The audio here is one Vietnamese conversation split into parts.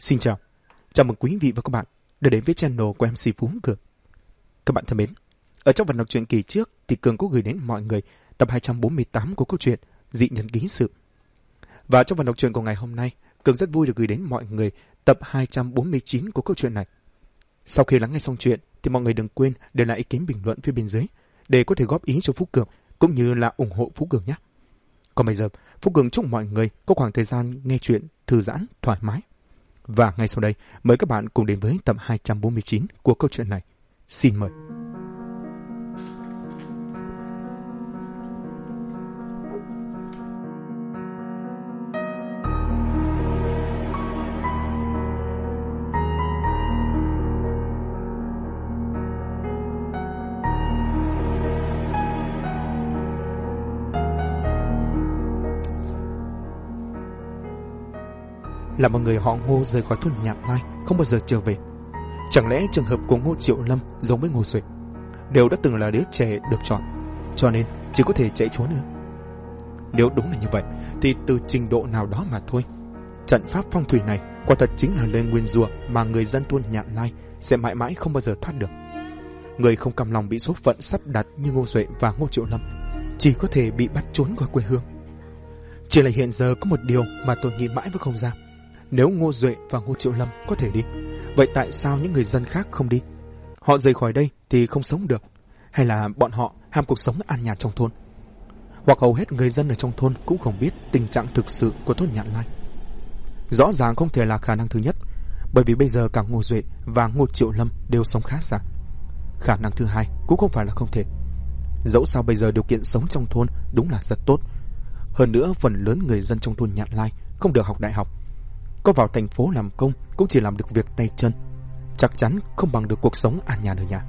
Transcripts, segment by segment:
Xin chào mừng quý vị và các bạn đã đến với channel của MC Phú Cường. Các bạn thân mến, ở trong phần đọc truyện kỳ trước thì Cường có gửi đến mọi người tập 248 của câu chuyện Dị Nhân Ký Sự. Và trong phần đọc truyện của ngày hôm nay, Cường rất vui được gửi đến mọi người tập 249 của câu chuyện này. Sau khi lắng nghe xong chuyện thì mọi người đừng quên để lại ý kiến bình luận phía bên dưới để có thể góp ý cho Phú Cường cũng như là ủng hộ Phú Cường nhé. Còn bây giờ, Phú Cường chúc mọi người có khoảng thời gian nghe chuyện thư giãn, thoải mái. Và ngay sau đây, mời các bạn cùng đến với tập 249 của câu chuyện này. Xin mời. Là một người họ Ngô rời khỏi thôn Nhạn Lai không bao giờ trở về. Chẳng lẽ trường hợp của Ngô Triệu Lâm giống với Ngô Duệ, đều đã từng là đứa trẻ được chọn, cho nên chỉ có thể chạy trốn nữa? Nếu đúng là như vậy thì từ trình độ nào đó mà thôi, trận pháp phong thủy này quả thật chính là lời nguyền rủa mà người dân thôn Nhạn Lai sẽ mãi mãi không bao giờ thoát được. Người không cam lòng bị số phận sắp đặt như Ngô Duệ và Ngô Triệu Lâm chỉ có thể bị bắt trốn khỏi quê hương. Chỉ là hiện giờ có một điều mà tôi nghĩ mãi vẫn không ra. Nếu Ngô Duệ và Ngô Triệu Lâm có thể đi, vậy tại sao những người dân khác không đi? Họ rời khỏi đây thì không sống được, hay là bọn họ ham cuộc sống an nhàn trong thôn? Hoặc hầu hết người dân ở trong thôn cũng không biết tình trạng thực sự của thôn Nhạn Lai. Rõ ràng không thể là khả năng thứ nhất, bởi vì bây giờ cả Ngô Duệ và Ngô Triệu Lâm đều sống khá giả. Khả năng thứ hai cũng không phải là không thể. Dẫu sao bây giờ điều kiện sống trong thôn đúng là rất tốt. Hơn nữa phần lớn người dân trong thôn Nhạn Lai không được học đại học, có vào thành phố làm công cũng chỉ làm được việc tay chân, chắc chắn không bằng được cuộc sống an nhàn ở nhà.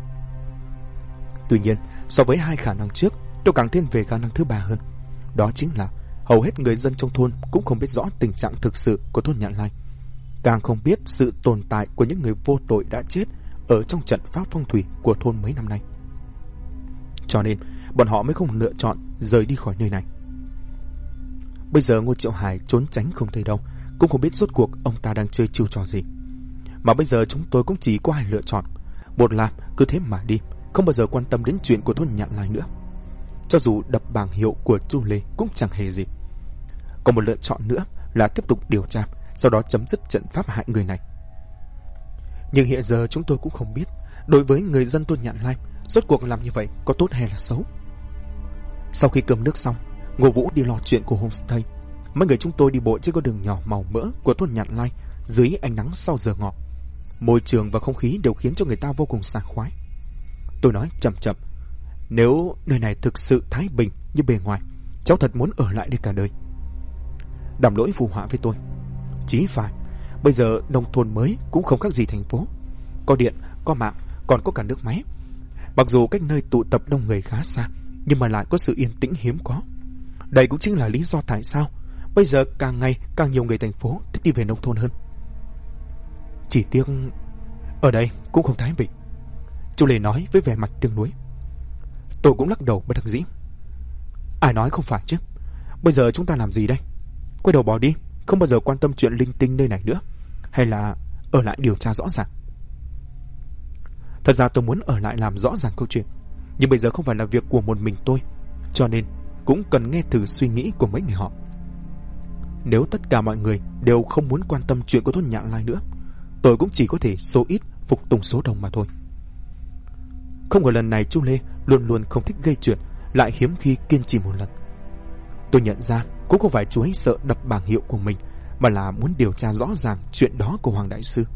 Tuy nhiên, so với hai khả năng trước, tôi càng thiên về khả năng thứ ba hơn. Đó chính là hầu hết người dân trong thôn cũng không biết rõ tình trạng thực sự của thôn Nhạn Lai, càng không biết sự tồn tại của những người vô tội đã chết ở trong trận pháp phong thủy của thôn mấy năm nay. Cho nên, bọn họ mới không lựa chọn rời đi khỏi nơi này. Bây giờ Ngô Triệu Hải trốn tránh không thấy đâu, cũng không biết rốt cuộc ông ta đang chơi chiêu trò gì. Mà bây giờ chúng tôi cũng chỉ có hai lựa chọn. Một là cứ thế mà đi, không bao giờ quan tâm đến chuyện của thôn Nhạn Lai nữa, cho dù đập bảng hiệu của Chu Lê cũng chẳng hề gì. Còn một lựa chọn nữa là tiếp tục điều tra, sau đó chấm dứt trận pháp hại người này. Nhưng hiện giờ chúng tôi cũng không biết đối với người dân thôn Nhạn Lai, rốt cuộc làm như vậy có tốt hay là xấu. Sau khi cơm nước xong, Ngô Vũ đi lo chuyện của homestay. Mấy người chúng tôi đi bộ trên con đường nhỏ màu mỡ của thôn Nhạn Lai dưới ánh nắng sau giờ ngọ. Môi trường và không khí đều khiến cho người ta vô cùng sảng khoái. Tôi nói chậm chậm, nếu nơi này thực sự thái bình như bề ngoài, cháu thật muốn ở lại đây cả đời. Đàm Lỗi phù họa với tôi, chí phải, bây giờ nông thôn mới cũng không khác gì thành phố, có điện, có mạng, còn có cả nước máy. Mặc dù cách nơi tụ tập đông người khá xa, nhưng mà lại có sự yên tĩnh hiếm có. Đây cũng chính là lý do tại sao bây giờ càng ngày càng nhiều người thành phố thích đi về nông thôn hơn. Chỉ tiếc ở đây cũng không thái bình, chú Lê nói với vẻ mặt tiếc nuối. Tôi cũng lắc đầu bất đắc dĩ. Ai nói không phải chứ. Bây giờ chúng ta làm gì đây? Quay đầu bỏ đi, không bao giờ quan tâm chuyện linh tinh nơi này nữa, hay là ở lại điều tra rõ ràng? Thật ra tôi muốn ở lại làm rõ ràng câu chuyện, nhưng bây giờ không phải là việc của một mình tôi, cho nên cũng cần nghe thử suy nghĩ của mấy người họ. Nếu tất cả mọi người đều không muốn quan tâm chuyện của thôn Nhạn Lai nữa, tôi cũng chỉ có thể số ít phục tùng số đông mà thôi. Không ngờ lần này chú Lê luôn luôn không thích gây chuyện, lại hiếm khi kiên trì một lần. Tôi nhận ra cũng không phải chú ấy sợ đập bảng hiệu của mình, mà là muốn điều tra rõ ràng chuyện đó của Hoàng Đại Sư.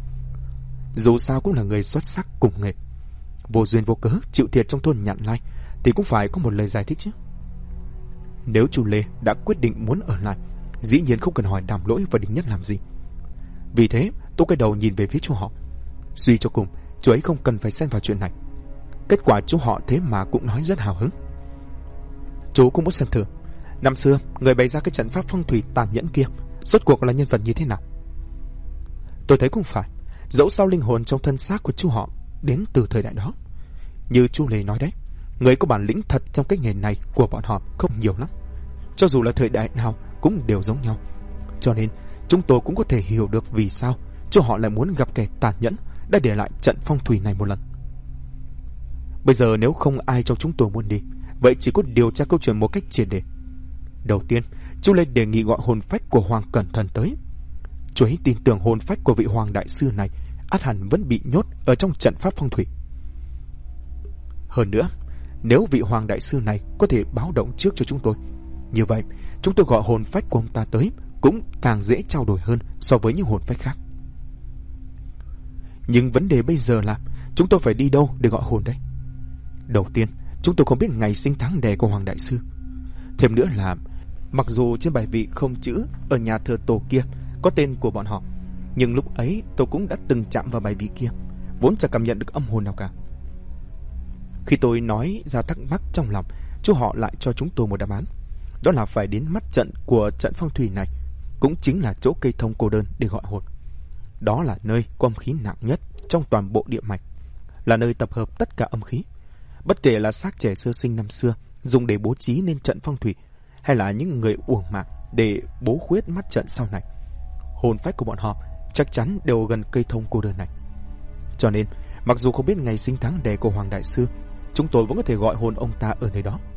Dù sao cũng là người xuất sắc cùng nghề, vô duyên vô cớ chịu thiệt trong thôn Nhạn Lai thì cũng phải có một lời giải thích chứ. Nếu chú Lê đã quyết định muốn ở lại, dĩ nhiên không cần hỏi Đàm Lỗi và Đinh Nhất làm gì. Vì thế tôi quay đầu nhìn về phía chú họ. Suy cho cùng, chú ấy không cần phải xen vào chuyện này. Kết quả chú họ thế mà cũng nói rất hào hứng. Chú cũng muốn xem thử năm xưa người bày ra cái trận pháp phong thủy tàn nhẫn kia rốt cuộc là nhân vật như thế nào. Tôi thấy cũng phải, dẫu sao linh hồn trong thân xác của chú họ đến từ thời đại đó. Như chú Lê nói đấy, người có bản lĩnh thật trong cái nghề này của bọn họ không nhiều lắm. Cho dù là thời đại nào cũng đều giống nhau. Cho nên chúng tôi cũng có thể hiểu được vì sao chú họ lại muốn gặp kẻ tàn nhẫn đã để lại trận phong thủy này một lần. Bây giờ nếu không ai trong chúng tôi muốn đi, vậy chỉ có điều tra câu chuyện một cách triệt để. Đầu tiên, chú lên đề nghị gọi hồn phách của Hoàng Cẩn Thận tới. Chú ấy tin tưởng hồn phách của vị Hoàng đại sư này ắt hẳn vẫn bị nhốt ở trong trận pháp phong thủy. Hơn nữa, nếu vị Hoàng đại sư này có thể báo động trước cho chúng tôi, như vậy chúng tôi gọi hồn phách của ông ta tới cũng càng dễ trao đổi hơn so với những hồn phách khác. Nhưng vấn đề bây giờ là chúng tôi phải đi đâu để gọi hồn đây? Đầu tiên, chúng tôi không biết ngày sinh tháng đẻ của Hoàng đại sư. Thêm nữa là mặc dù trên bài vị không chữ ở nhà thờ tổ kia có tên của bọn họ, nhưng lúc ấy tôi cũng đã từng chạm vào bài vị kia, vốn chẳng cảm nhận được âm hồn nào cả. Khi tôi nói ra thắc mắc trong lòng, chú họ lại cho chúng tôi một đáp án. Đó là phải đến mắt trận của trận phong thủy này, cũng chính là chỗ cây thông cô đơn để gọi hồn. Đó là nơi có âm khí nặng nhất trong toàn bộ địa mạch, là nơi tập hợp tất cả âm khí. Bất kể là xác trẻ sơ sinh năm xưa dùng để bố trí nên trận phong thủy, hay là những người uổng mạng để bố khuyết mắt trận sau này, hồn phách của bọn họ chắc chắn đều gần cây thông cô đơn này. Cho nên, mặc dù không biết ngày sinh tháng đẻ của Hoàng đại sư, chúng tôi vẫn có thể gọi hồn ông ta ở nơi đó.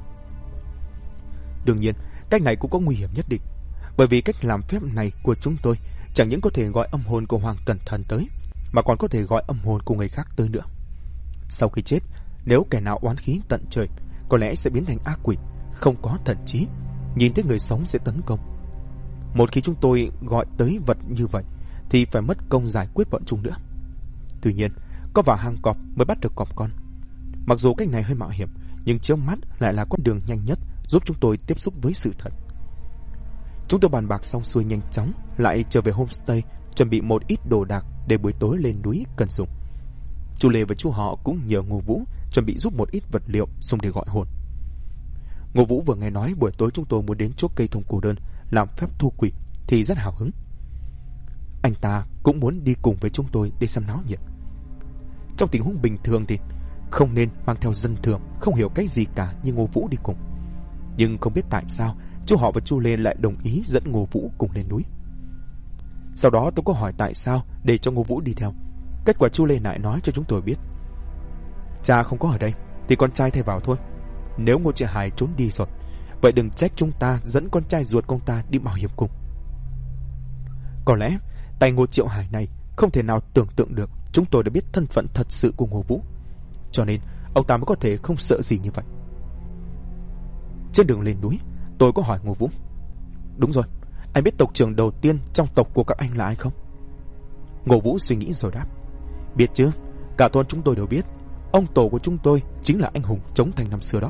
Đương nhiên, cách này cũng có nguy hiểm nhất định, bởi vì cách làm phép này của chúng tôi chẳng những có thể gọi âm hồn của Hoàng Cẩn Thận tới, mà còn có thể gọi âm hồn của người khác tới nữa. Sau khi chết, nếu kẻ nào oán khí tận trời, có lẽ sẽ biến thành ác quỷ, không có thần trí, nhìn thấy người sống sẽ tấn công. Một khi chúng tôi gọi tới vật như vậy thì phải mất công giải quyết bọn chúng nữa. Tuy nhiên, có vào hang cọp mới bắt được cọp con. Mặc dù cách này hơi mạo hiểm, nhưng trước mắt lại là con đường nhanh nhất giúp chúng tôi tiếp xúc với sự thật. Chúng tôi bàn bạc xong xuôi nhanh chóng, lại trở về homestay, chuẩn bị một ít đồ đạc để buổi tối lên núi cần dùng. Chú Lê và chú họ cũng nhờ Ngô Vũ chuẩn bị giúp một ít vật liệu dùng để gọi hồn. Ngô Vũ vừa nghe nói buổi tối chúng tôi muốn đến chỗ cây thông cô đơn làm phép thu quỷ thì rất hào hứng. Anh ta cũng muốn đi cùng với chúng tôi để xem náo nhiệt. Trong tình huống bình thường thì không nên mang theo dân thường không hiểu cái gì cả như Ngô Vũ đi cùng. Nhưng không biết tại sao chú họ và chú Lê lại đồng ý dẫn Ngô Vũ cùng lên núi. Sau đó tôi có hỏi tại sao để cho Ngô Vũ đi theo. Kết quả chú Lê lại nói cho chúng tôi biết, cha không có ở đây thì con trai thay vào thôi. Nếu Ngô Triệu Hải trốn đi rồi, vậy đừng trách chúng ta dẫn con trai ruột con ta đi mạo hiểm cùng. Có lẽ tay Ngô Triệu Hải này không thể nào tưởng tượng được chúng tôi đã biết thân phận thật sự của Ngô Vũ, cho nên ông ta mới có thể không sợ gì như vậy. Trên đường lên núi, tôi có hỏi Ngô Vũ, đúng rồi, anh biết tộc trưởng đầu tiên trong tộc của các anh là ai không? Ngô Vũ suy nghĩ rồi đáp, biết chứ, cả thôn chúng tôi đều biết. Ông tổ của chúng tôi chính là anh hùng Chống Thanh năm xưa đó.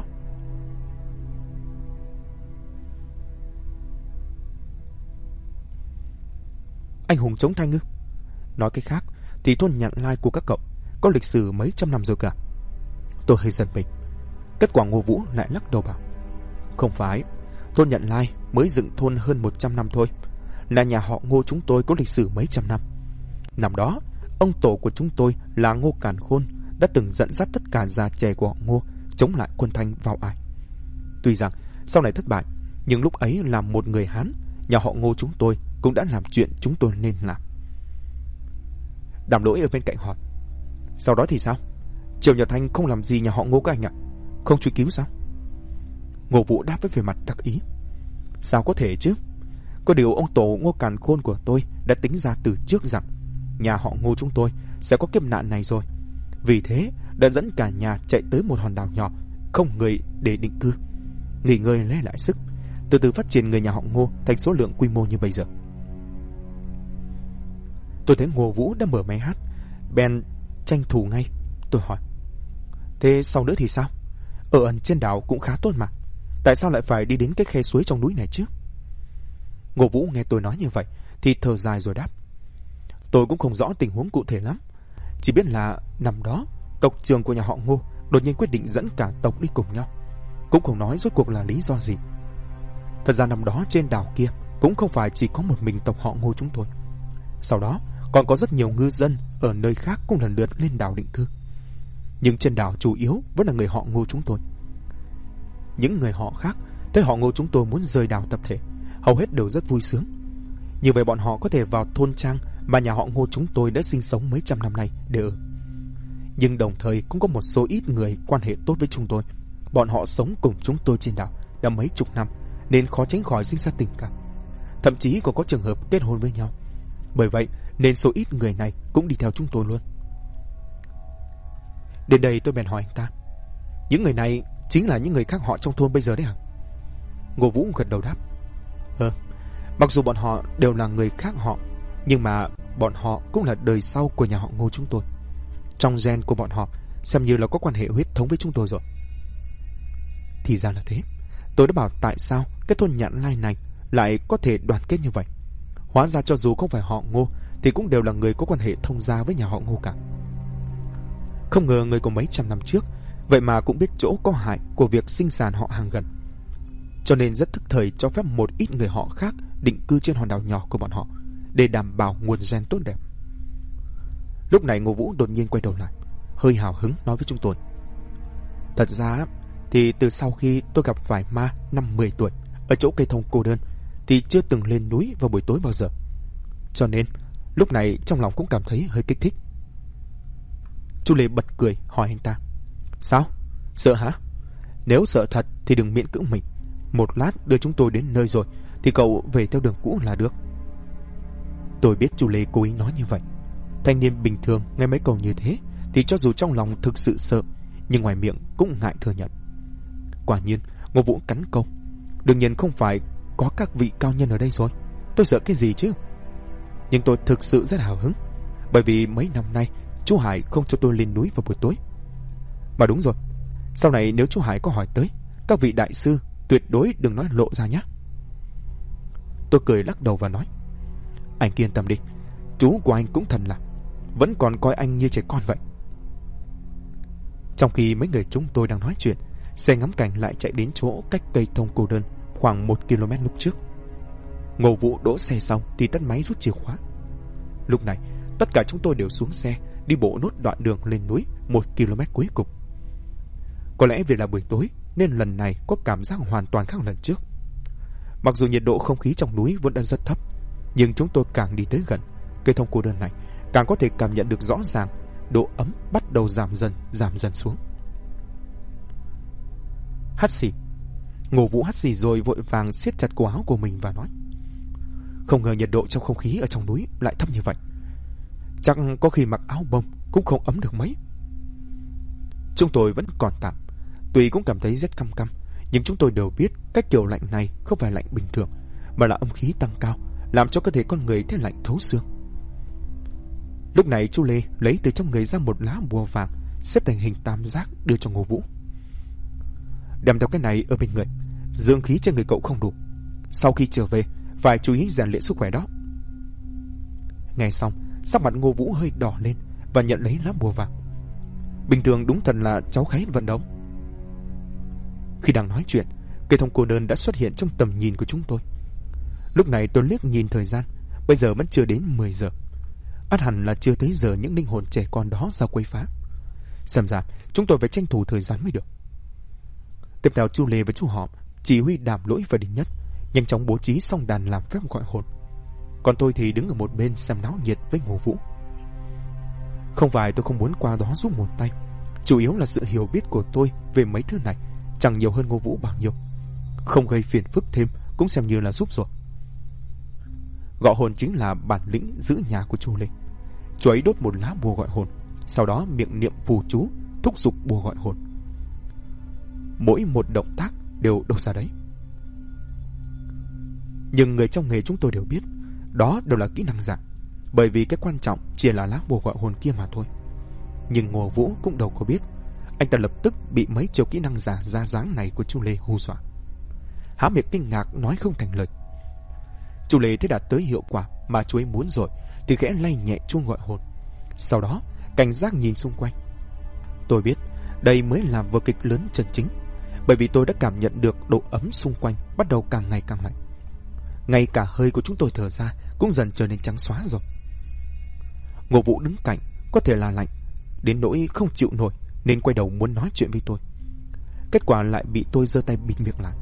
Anh hùng Chống Thanh ư? Nói cách khác thì thôn Nhạn Lai của các cậu có lịch sử mấy trăm năm rồi cả. Tôi hơi giật mình. Kết quả Ngô Vũ lại lắc đầu bảo, không phải, thôn Nhạn Lai mới dựng thôn hơn 100 năm thôi. Là nhà họ Ngô chúng tôi có lịch sử mấy trăm năm. Năm đó, ông tổ của chúng tôi là Ngô Càn Khôn đã từng dẫn dắt tất cả già trẻ của họ Ngô chống lại quân Thanh vào Ải. Tuy rằng sau này thất bại, nhưng lúc ấy là một người Hán, nhà họ Ngô chúng tôi cũng đã làm chuyện chúng tôi nên làm. Đàm Lỗi ở bên cạnh hỏi, sau đó thì sao? Triều Nhật Thanh không làm gì nhà họ Ngô các anh ạ? Không truy cứu sao? Ngô Vũ đáp với vẻ mặt đắc ý, sao có thể chứ? Có điều ông tổ Ngô Càn Khôn của tôi đã tính ra từ trước rằng nhà họ Ngô chúng tôi sẽ có kiếp nạn này rồi. Vì thế đã dẫn cả nhà chạy tới một hòn đảo nhỏ, không người để định cư, nghỉ ngơi lấy lại sức, từ từ phát triển người nhà họ Ngô thành số lượng quy mô như bây giờ. Tôi thấy Ngô Vũ đã mở máy hát, bèn tranh thủ ngay. Tôi hỏi, thế sau nữa thì sao? Ở ẩn trên đảo cũng khá tốt mà, tại sao lại phải đi đến cái khe suối trong núi này chứ? Ngô Vũ nghe tôi nói như vậy thì thở dài rồi đáp, tôi cũng không rõ tình huống cụ thể lắm, chỉ biết là năm đó tộc trưởng của nhà họ Ngô đột nhiên quyết định dẫn cả tộc đi cùng nhau, cũng không nói rốt cuộc là lý do gì. Thật ra năm đó trên đảo kia cũng không phải chỉ có một mình tộc họ Ngô chúng tôi. Sau đó còn có rất nhiều ngư dân ở nơi khác cũng lần lượt lên đảo định cư, nhưng trên đảo chủ yếu vẫn là người họ Ngô chúng tôi. Những người họ khác thấy họ Ngô chúng tôi muốn rời đảo tập thể, hầu hết đều rất vui sướng. Như vậy bọn họ có thể vào thôn trang mà nhà họ Ngô chúng tôi đã sinh sống mấy trăm năm nay để ở. Nhưng đồng thời cũng có một số ít người quan hệ tốt với chúng tôi. Bọn họ sống cùng chúng tôi trên đảo đã mấy chục năm nên khó tránh khỏi sinh ra tình cảm. Thậm chí còn có trường hợp kết hôn với nhau. Bởi vậy nên số ít người này cũng đi theo chúng tôi luôn. Đến đây tôi bèn hỏi anh ta, những người này chính là những người khác họ trong thôn bây giờ đấy hả? Ngô Vũ gật đầu đáp, mặc dù bọn họ đều là người khác họ, nhưng mà bọn họ cũng là đời sau của nhà họ Ngô chúng tôi. Trong gen của bọn họ xem như là có quan hệ huyết thống với chúng tôi rồi. Thì ra là thế. Tôi đã bảo tại sao cái thôn Nhạn Lai này lại có thể đoàn kết như vậy. Hóa ra cho dù không phải họ Ngô thì cũng đều là người có quan hệ thông gia với nhà họ Ngô cả. Không ngờ người của mấy trăm năm trước vậy mà cũng biết chỗ có hại của việc sinh sản họ hàng gần, cho nên rất thức thời cho phép một ít người họ khác định cư trên hòn đảo nhỏ của bọn họ để đảm bảo nguồn gen tốt đẹp. Lúc này Ngô Vũ đột nhiên quay đầu lại, hơi hào hứng nói với chúng tôi, thật ra thì từ sau khi tôi gặp phải ma năm 10 tuổi ở chỗ cây thông cô đơn thì chưa từng lên núi vào buổi tối bao giờ, cho nên lúc này trong lòng cũng cảm thấy hơi kích thích. Chu Lê bật cười hỏi anh ta, sao? Sợ hả? Nếu sợ thật thì đừng miễn cưỡng mình. Một lát đưa chúng tôi đến nơi rồi thì cậu về theo đường cũ là được. Tôi biết Chu Lê cố ý nói như vậy. Thanh niên bình thường nghe mấy câu như thế thì cho dù trong lòng thực sự sợ, nhưng ngoài miệng cũng ngại thừa nhận. Quả nhiên Ngô Vũ cắn câu, đương nhiên không phải có các vị cao nhân ở đây rồi, tôi sợ cái gì chứ. Nhưng tôi thực sự rất hào hứng, bởi vì mấy năm nay chú Hải không cho tôi lên núi vào buổi tối. Mà đúng rồi, sau này nếu chú Hải có hỏi tới, các vị đại sư tuyệt đối đừng nói lộ ra nhé. Tôi cười lắc đầu và nói, anh yên tâm đi, chú của anh cũng thần là, vẫn còn coi anh như trẻ con vậy. Trong khi mấy người chúng tôi đang nói chuyện, xe ngắm cảnh lại chạy đến chỗ cách cây thông cô đơn khoảng 1 km lúc trước. Ngô Vũ đỗ xe xong thì tắt máy rút chìa khóa. Lúc này tất cả chúng tôi đều xuống xe, đi bộ nốt đoạn đường lên núi 1 km cuối cùng. Có lẽ vì là buổi tối nên lần này có cảm giác hoàn toàn khác lần trước. Mặc dù nhiệt độ không khí trong núi vẫn đã rất thấp, nhưng chúng tôi càng đi tới gần cây thông cô đơn này, càng có thể cảm nhận được rõ ràng độ ấm bắt đầu giảm dần xuống. Hắt xì. Ngô Vũ hắt xì rồi vội vàng siết chặt cổ áo của mình và nói, không ngờ nhiệt độ trong không khí ở trong núi lại thấp như vậy. Chắc có khi mặc áo bông cũng không ấm được mấy. Chúng tôi vẫn còn tạm, tuy cũng cảm thấy rất căm căm, nhưng chúng tôi đều biết cái kiểu lạnh này không phải lạnh bình thường, mà là âm khí tăng cao, làm cho cơ thể con người thấy lạnh thấu xương. Lúc này chú Lê lấy từ trong người ra một lá bùa vàng xếp thành hình tam giác đưa cho Ngô Vũ. Đem theo cái này ở bên người, dương khí trên người cậu không đủ, sau khi trở về phải chú ý rèn luyện sức khỏe đó. Nghe xong, sắc mặt Ngô Vũ hơi đỏ lên và nhận lấy lá bùa vàng. Bình thường đúng thật là cháu khái vận động. Khi đang nói chuyện, cây thông cô đơn đã xuất hiện trong tầm nhìn của chúng tôi. Lúc này tôi liếc nhìn thời gian, bây giờ vẫn chưa đến 10 giờ. Ắt hẳn là chưa tới giờ những linh hồn trẻ con đó ra quấy phá. Xem ra chúng tôi phải tranh thủ thời gian mới được. Tiếp theo chú Lê với chú Họp chỉ huy Đàm Lỗi và Đinh Nhất nhanh chóng bố trí xong đàn làm phép gọi hồn. Còn tôi thì đứng ở một bên xem náo nhiệt với Ngô Vũ. Không phải tôi không muốn qua đó giúp một tay, chủ yếu là sự hiểu biết của tôi về mấy thứ này chẳng nhiều hơn Ngô Vũ bao nhiêu. Không gây phiền phức thêm cũng xem như là giúp rồi. Gọi hồn chính là bản lĩnh giữ nhà của chú Lê. Chú ấy đốt một lá bùa gọi hồn, sau đó miệng niệm phù chú thúc giục bùa gọi hồn. Mỗi một động tác đều đâu ra đấy. Nhưng người trong nghề chúng tôi đều biết đó đều là kỹ năng giả, bởi vì cái quan trọng chỉ là lá bùa gọi hồn kia mà thôi. Nhưng Ngô Vũ cũng đâu có biết, anh ta lập tức bị mấy chiêu kỹ năng giả ra dáng này của chú Lê hù dọa, há miệng kinh ngạc nói không thành lời. Chú Lê thấy đạt tới hiệu quả mà chú ấy muốn rồi thì khẽ lay nhẹ chuông gọi hồn, sau đó cảnh giác nhìn xung quanh. Tôi biết đây mới là vở kịch lớn chân chính, bởi vì tôi đã cảm nhận được độ ấm xung quanh bắt đầu càng ngày càng lạnh. Ngay cả hơi của chúng tôi thở ra cũng dần trở nên trắng xóa rồi. Ngô Vũ đứng cạnh có thể là lạnh đến nỗi không chịu nổi nên quay đầu muốn nói chuyện với tôi. Kết quả lại bị tôi giơ tay bịt miệng lại, sau đó nhẹ nhàng lắc đầu với anh ta, ra hiệu anh ta đừng lên tiếng.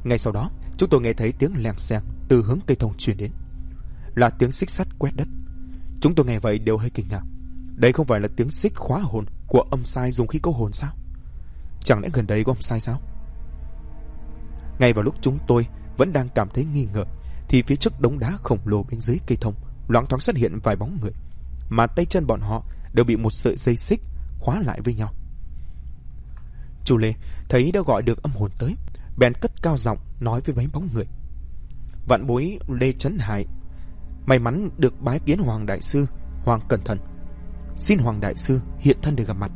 Ngay sau đó, chúng tôi nghe thấy tiếng leng xeng từ hướng cây thông truyền đến. Là tiếng xích sắt quét đất. Chúng tôi nghe vậy đều hơi kinh ngạc. Đây không phải là tiếng xích khóa hồn của âm sai dùng khi câu hồn sao? Chẳng lẽ gần đây có âm sai sao? Ngay vào lúc chúng tôi vẫn đang cảm thấy nghi ngờ, thì phía trước đống đá khổng lồ bên dưới cây thông loáng thoáng xuất hiện vài bóng người, mà tay chân bọn họ đều bị một sợi dây xích khóa lại với nhau. Chu Lê thấy đã gọi được âm hồn tới, bèn cất cao giọng nói với mấy bóng người: Vạn bối Lê Trấn Hải may mắn được bái kiến Hoàng đại sư Hoàng Cẩn Thận, xin Hoàng đại sư hiện thân để gặp mặt.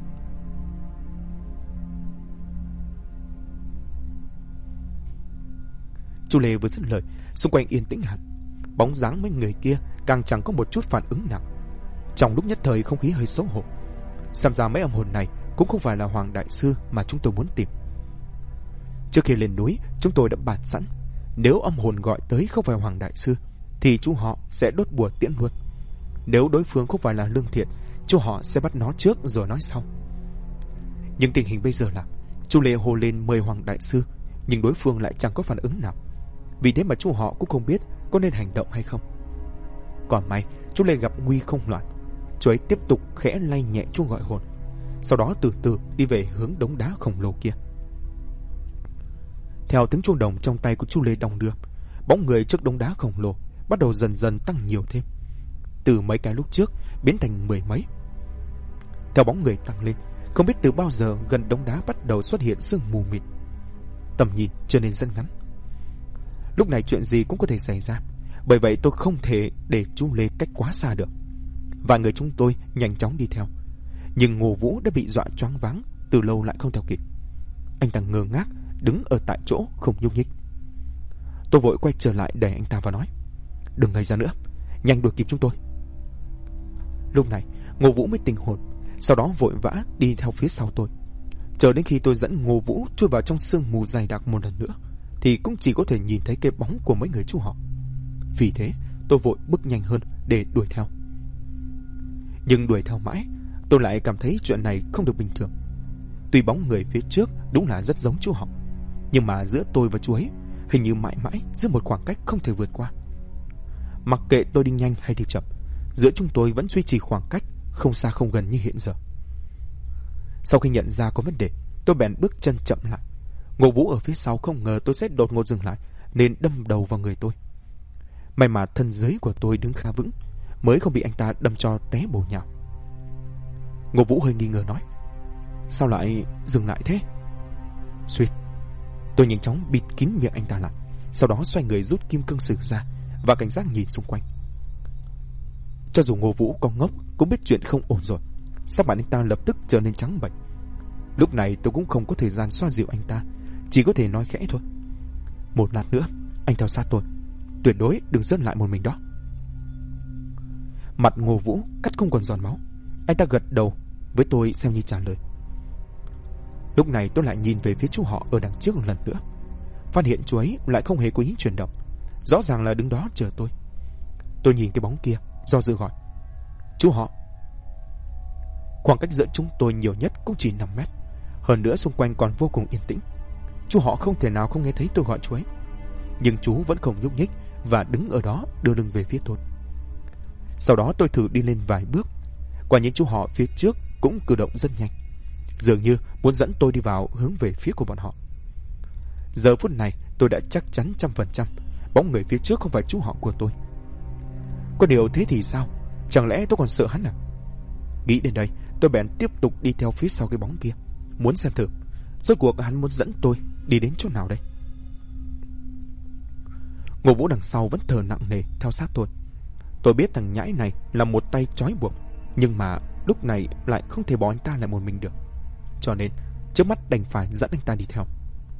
Chu Lê vừa dứt lời, xung quanh yên tĩnh hẳn. Bóng dáng mấy người kia càng chẳng có một chút phản ứng nào. Trong lúc nhất thời không khí hơi xấu hổ. Xem ra mấy âm hồn này cũng không phải là Hoàng đại sư mà chúng tôi muốn tìm. Trước khi lên núi, chúng tôi đã bàn sẵn, nếu âm hồn gọi tới không phải Hoàng đại sư thì chú họ sẽ đốt bùa tiễn luôn. Nếu đối phương không phải là lương thiện, chú họ sẽ bắt nó trước rồi nói sau. Nhưng tình hình bây giờ là Chu Lê hô lên mời Hoàng đại sư, nhưng đối phương lại chẳng có phản ứng nào. Vì thế mà chú họ cũng không biết có nên hành động hay không. Còn may chú Lê gặp nguy không loạn, chú ấy tiếp tục khẽ lay nhẹ chuông gọi hồn, sau đó từ từ đi về hướng đống đá khổng lồ kia. Theo tiếng chuông đồng trong tay của chú Lê đong đưa, bóng người trước đống đá khổng lồ bắt đầu dần dần tăng nhiều thêm, từ mấy cái lúc trước biến thành 10 mấy. Theo bóng người tăng lên, không biết từ bao giờ gần đống đá bắt đầu xuất hiện sương mù mịt, tầm nhìn trở nên rất ngắn. Lúc này chuyện gì cũng có thể xảy ra, bởi vậy tôi không thể để chú Lê cách quá xa được. Và người chúng tôi nhanh chóng đi theo. Nhưng Ngô Vũ đã bị dọa choáng váng, từ lâu lại không theo kịp. Anh ta ngơ ngác đứng ở tại chỗ không nhúc nhích. Tôi vội quay trở lại đẩy anh ta và nói: Đừng ngây ra nữa, nhanh đuổi kịp chúng tôi. Lúc này Ngô Vũ mới tỉnh hồn, sau đó vội vã đi theo phía sau tôi. Chờ đến khi tôi dẫn Ngô Vũ chui vào trong sương mù dày đặc một lần nữa, thì cũng chỉ có thể nhìn thấy cái bóng của mấy người chú họ. Vì thế tôi vội bước nhanh hơn để đuổi theo. Nhưng đuổi theo mãi, tôi lại cảm thấy chuyện này không được bình thường. Tuy bóng người phía trước đúng là rất giống chú họ, nhưng mà giữa tôi và chú ấy hình như mãi mãi giữa một khoảng cách không thể vượt qua. Mặc kệ tôi đi nhanh hay đi chậm, giữa chúng tôi vẫn duy trì khoảng cách không xa không gần như hiện giờ. Sau khi nhận ra có vấn đề, tôi bèn bước chân chậm lại. Ngô Vũ ở phía sau không ngờ tôi sẽ đột ngột dừng lại, nên đâm đầu vào người tôi. May mà thân dưới của tôi đứng khá vững, mới không bị anh ta đâm cho té bổ nhào. Ngô Vũ hơi nghi ngờ nói: Sao lại dừng lại thế? Suýt. Tôi nhanh chóng bịt kín miệng anh ta lại, sau đó xoay người rút kim cương sử ra và cảnh giác nhìn xung quanh. Cho dù Ngô Vũ có ngốc cũng biết chuyện không ổn rồi. Sắc mặt anh ta lập tức trở nên trắng bệch. Lúc này tôi cũng không có thời gian xoa dịu anh ta, chỉ có thể nói khẽ thôi: Một lát nữa anh theo sát tôi, tuyệt đối đừng dứt lại một mình đó. Mặt Ngô Vũ cắt không còn giọt máu. Anh ta gật đầu với tôi xem như trả lời. Lúc này tôi lại nhìn về phía chú họ ở đằng trước một lần nữa, phát hiện chú ấy lại không hề có ý chuyển động, rõ ràng là đứng đó chờ tôi. Tôi nhìn cái bóng kia, do dự gọi: Chú họ. Khoảng cách giữa chúng tôi nhiều nhất cũng chỉ 5 mét, hơn nữa xung quanh còn vô cùng yên tĩnh. Chú họ không thể nào không nghe thấy tôi gọi chú ấy, nhưng chú vẫn không nhúc nhích và đứng ở đó đưa lưng về phía tôi. Sau đó tôi thử đi lên vài bước, quả nhiên chú họ phía trước cũng cử động rất nhanh, dường như muốn dẫn tôi đi vào hướng về phía của bọn họ. Giờ phút này tôi đã chắc chắn 100% bóng người phía trước không phải chú họ của tôi. Có điều thế thì sao? Chẳng lẽ tôi còn sợ hắn à? Nghĩ đến đây, tôi bèn tiếp tục đi theo phía sau cái bóng kia, muốn xem thử rốt cuộc hắn muốn dẫn tôi đi đến chỗ nào đây. Ngô Vũ đằng sau vẫn thở nặng nề theo sát tôi. Tôi biết thằng nhãi này là một tay trói buộc, nhưng mà lúc này lại không thể bỏ anh ta lại một mình được, cho nên trước mắt đành phải dẫn anh ta đi theo.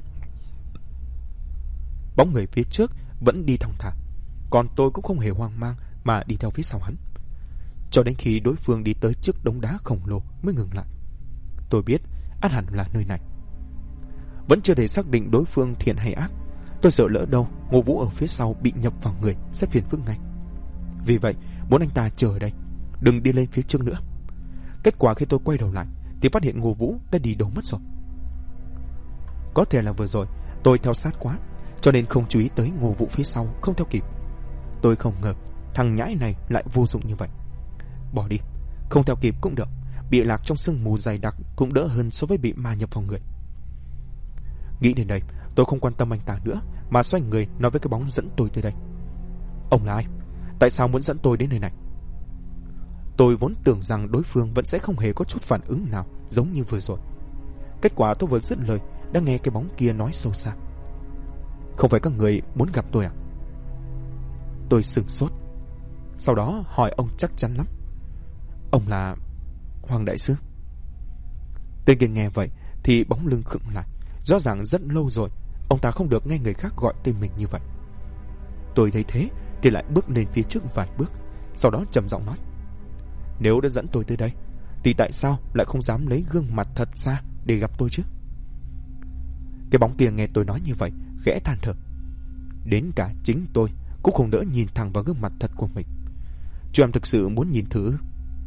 Bóng người phía trước vẫn đi thong thả, còn tôi cũng không hề hoang mang mà đi theo phía sau hắn, cho đến khi đối phương đi tới trước đống đá khổng lồ mới ngừng lại. Tôi biết ắt hẳn là nơi này. Vẫn chưa thể xác định đối phương thiện hay ác, tôi sợ lỡ đâu Ngô Vũ ở phía sau bị nhập vào người sẽ phiền phức ngay. Vì vậy muốn anh ta chờ ở đây, đừng đi lên phía trước nữa. Kết quả khi tôi quay đầu lại thì phát hiện Ngô Vũ đã đi đâu mất rồi. Có thể là vừa rồi tôi theo sát quá, cho nên không chú ý tới Ngô Vũ phía sau không theo kịp. Tôi không ngờ thằng nhãi này lại vô dụng như vậy. Bỏ đi, không theo kịp cũng được, bị lạc trong sương mù dày đặc cũng đỡ hơn so với bị ma nhập vào người. Nghĩ đến đây, tôi không quan tâm anh ta nữa, mà xoay người nói với cái bóng dẫn tôi tới đây. Ông là ai? Tại sao muốn dẫn tôi đến nơi này? Tôi vốn tưởng rằng đối phương vẫn sẽ không hề có chút phản ứng nào giống như vừa rồi. Kết quả tôi vừa dứt lời đã nghe cái bóng kia nói sâu xa. Không phải các người muốn gặp tôi à? Tôi sửng sốt. Sau đó hỏi ông chắc chắn lắm. Ông là Hoàng đại sư? Tên kia nghe vậy thì bóng lưng khựng lại. Rõ ràng rất lâu rồi ông ta không được nghe người khác gọi tên mình như vậy. Tôi thấy thế thì lại bước lên phía trước vài bước, sau đó trầm giọng nói. Nếu đã dẫn tôi tới đây thì tại sao lại không dám lấy gương mặt thật ra để gặp tôi chứ? Cái bóng kia nghe tôi nói như vậy khẽ than thở. Đến cả chính tôi cũng không đỡ nhìn thẳng vào gương mặt thật của mình. Chú em thực sự muốn nhìn thử?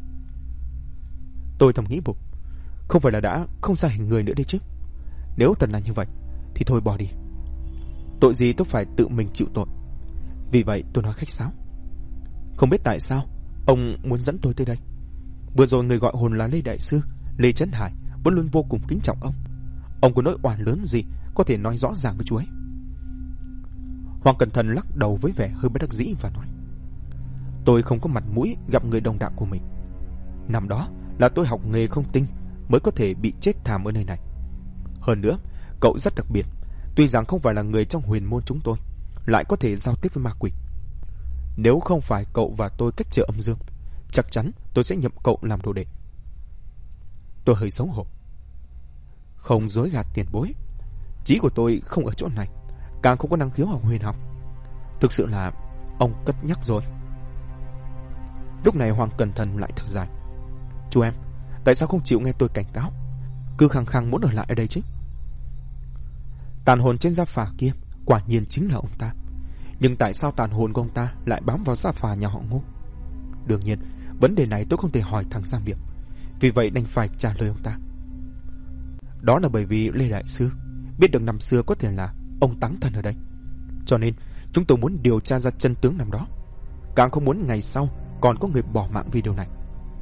Tôi thầm nghĩ bụng, không phải là đã không ra hình người nữa đấy chứ? Nếu thật là như vậy thì thôi bỏ đi. Tội gì tôi phải tự mình chịu tội. Vì vậy tôi nói khách sáo. Không biết tại sao ông muốn dẫn tôi tới đây. Vừa rồi người gọi hồn là Lê Đại Sư, Lê Trấn Hải, vẫn luôn vô cùng kính trọng ông. Ông có nỗi oan lớn gì có thể nói rõ ràng với chú ấy? Hoàng Cẩn Thận lắc đầu với vẻ hơi bất đắc dĩ và nói. Tôi không có mặt mũi gặp người đồng đạo của mình. Năm đó là tôi học nghề không tinh mới có thể bị chết thảm ở nơi này. Hơn nữa, cậu rất đặc biệt. Tuy rằng không phải là người trong huyền môn chúng tôi, lại có thể giao tiếp với ma quỷ. Nếu không phải cậu và tôi cách trở âm dương, chắc chắn tôi sẽ nhậm cậu làm đồ đệ. Tôi hơi xấu hổ. Không dối gạt tiền bối, trí của tôi không ở chỗ này, càng không có năng khiếu học huyền học. Thực sự là ông cất nhắc rồi. Lúc này Hoàng Cẩn Thận lại thở dài. Chú em, tại sao không chịu nghe tôi cảnh cáo, cứ khăng khăng muốn ở lại ở đây chứ? Tàn hồn trên gia phả kia quả nhiên chính là ông ta. Nhưng tại sao tàn hồn của ông ta lại bám vào gia phả nhà họ Ngô? Đương nhiên, vấn đề này tôi không thể hỏi thẳng ra miệng, vì vậy đành phải trả lời ông ta. Đó là bởi vì Lê Đại Sư biết được năm xưa có thể là ông táng thân ở đây, cho nên chúng tôi muốn điều tra ra chân tướng năm đó, càng không muốn ngày sau còn có người bỏ mạng vì điều này.